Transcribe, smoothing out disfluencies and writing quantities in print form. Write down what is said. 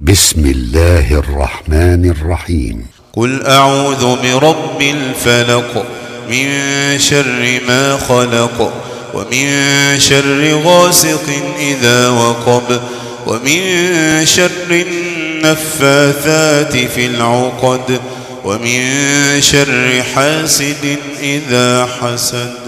بسم الله الرحمن الرحيم. قل أعوذ برب الفلق من شر ما خلق ومن شر غاسق إذا وقب ومن شر النفاثات في العقد ومن شر حاسد إذا حسد.